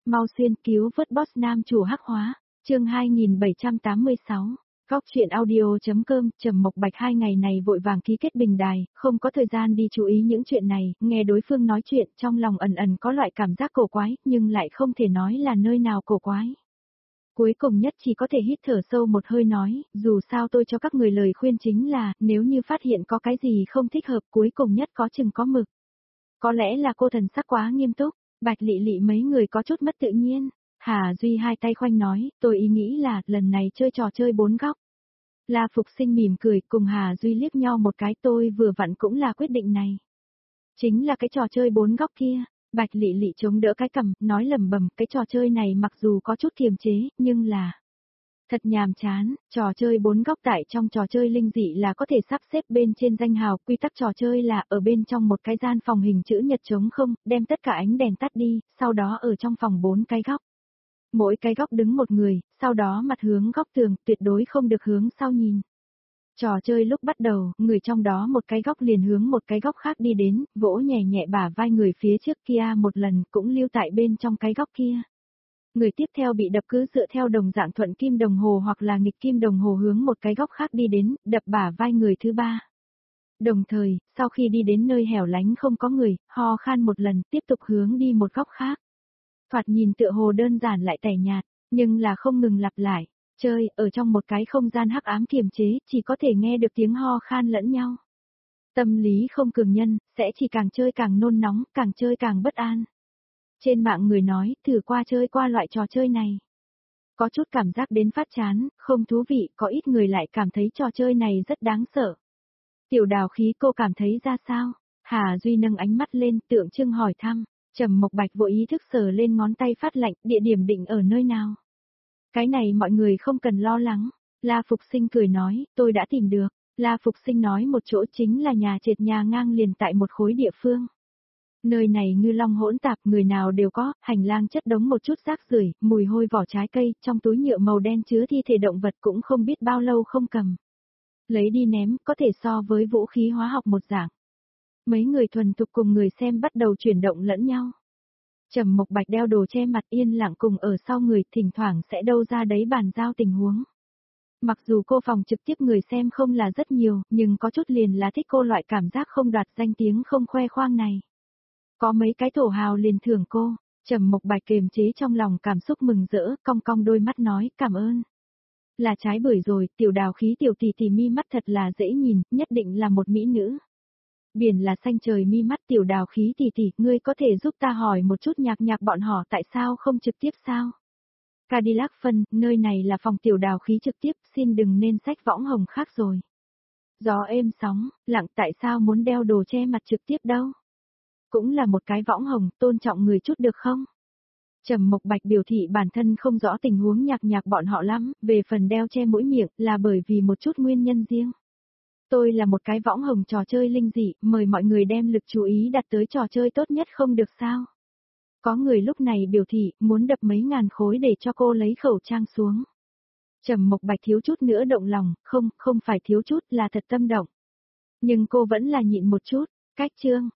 Mau xuyên cứu vớt boss nam chủ hắc hóa, chương 2786. Góc chuyện audio.com. Trầm Mộc Bạch 2 ngày này vội vàng ký kết bình đài, không có thời gian đi chú ý những chuyện này, nghe đối phương nói chuyện trong lòng ẩn ẩn có loại cảm giác cổ quái, nhưng lại không thể nói là nơi nào cổ quái. Cuối cùng nhất chỉ có thể hít thở sâu một hơi nói, dù sao tôi cho các người lời khuyên chính là, nếu như phát hiện có cái gì không thích hợp cuối cùng nhất có chừng có mực. Có lẽ là cô thần sắc quá nghiêm túc, Bạch Lị Lị mấy người có chút mất tự nhiên. Hà Duy hai tay khoanh nói, tôi ý nghĩ là lần này chơi trò chơi 4 góc. La Phục Sinh mỉm cười cùng Hà Duy liếc nhau một cái, tôi vừa vặn cũng là quyết định này. Chính là cái trò chơi 4 góc kia. Bạch Lị Lị chống đỡ cái cằm, nói lẩm bẩm, cái trò chơi này mặc dù có chút kiềm chế, nhưng là thật nhàm chán. Trò chơi 4 góc tại trong trò chơi linh dị là có thể sắp xếp bên trên danh hào, quy tắc trò chơi là ở bên trong một cái gian phòng hình chữ nhật trống không, đem tất cả ánh đèn tắt đi, sau đó ở trong phòng 4 cái góc. Mỗi cái góc đứng một người, sau đó mặt hướng góc tường, tuyệt đối không được hướng sau nhìn. Trò chơi lúc bắt đầu, người trong đó một cái góc liền hướng một cái góc khác đi đến, vỗ nhẹ nhẹ bả vai người phía trước kia một lần, cũng lưu tại bên trong cái góc kia. Người tiếp theo bị đập cứ dựa theo đồng dạng thuận kim đồng hồ hoặc là nghịch kim đồng hồ hướng một cái góc khác đi đến, đập bả vai người thứ ba. Đồng thời, sau khi đi đến nơi hẻo lánh không có người, ho khan một lần, tiếp tục hướng đi một góc khác. Thoạt nhìn tựa hồ đơn giản lại tẻ nhạt, nhưng là không ngừng lặp lại. Chơi, ở trong một cái không gian hắc ám kiềm chế, chỉ có thể nghe được tiếng ho khan lẫn nhau. Tâm lý không cường nhân, sẽ chỉ càng chơi càng nôn nóng, càng chơi càng bất an. Trên mạng người nói, thử qua chơi qua loại trò chơi này. Có chút cảm giác đến phát chán, không thú vị, có ít người lại cảm thấy trò chơi này rất đáng sợ. Tiểu Đào Khí, cô cảm thấy ra sao? Hà Duy nâng ánh mắt lên, tượng trưng hỏi thăm. Trầm Mộc Bạch vội ý thức sờ lên ngón tay phát lạnh, địa điểm định ở nơi nào? Cái này mọi người không cần lo lắng. La Phục Sinh cười nói, tôi đã tìm được. La Phục Sinh nói một chỗ chính là nhà trệt nhà ngang liền tại một khối địa phương. Nơi này ngư long hỗn tạp, người nào đều có, hành lang chất đống một chút rác rưởi, mùi hôi vỏ trái cây, trong túi nhựa màu đen chứa thi thể động vật cũng không biết bao lâu không cầm. Lấy đi ném, có thể so với vũ khí hóa học một dạng. Mấy người thuần thục cùng người xem bắt đầu chuyển động lẫn nhau. Trầm Mộc Bạch đeo đồ che mặt yên lặng cùng ở sau người, thỉnh thoảng sẽ đâu ra đấy bàn giao tình huống. Mặc dù cô phòng trực tiếp người xem không là rất nhiều, nhưng có chút liền là thích cô loại cảm giác không đoạt danh tiếng không khoe khoang này. Có mấy cái thổ hào liền thưởng cô, Trầm Mộc Bạch kiềm chế trong lòng cảm xúc mừng rỡ, cong cong đôi mắt nói cảm ơn. Là trái bưởi rồi, Tiểu Đào Khí tiểu tỷ tỷ mi mắt thật là dễ nhìn, nhất định là một mỹ nữ. Biển là xanh trời mi mắt, Tiểu Đào Khí tỷ tỷ, ngươi có thể giúp ta hỏi một chút nhạc bọn họ tại sao không trực tiếp sao? Cadillac phân, nơi này là phòng Tiểu Đào Khí trực tiếp, xin đừng nên sách võng hồng khác rồi. Gió êm sóng, lặng, tại sao muốn đeo đồ che mặt trực tiếp đâu? Cũng là một cái võng hồng, tôn trọng người chút được không? Trầm Mộc Bạch biểu thị bản thân không rõ tình huống nhạc bọn họ lắm, về phần đeo che mũi miệng là bởi vì một chút nguyên nhân riêng. Tôi là một cái võng hồng trò chơi linh dị, mời mọi người đem lực chú ý đặt tới trò chơi tốt nhất không được sao? Có người lúc này biểu thị muốn đập mấy ngàn khối để cho cô lấy khẩu trang xuống. Trầm Mộc Bạch thiếu chút nữa động lòng, không phải thiếu chút là thật tâm động. Nhưng cô vẫn là nhịn một chút, cách chương.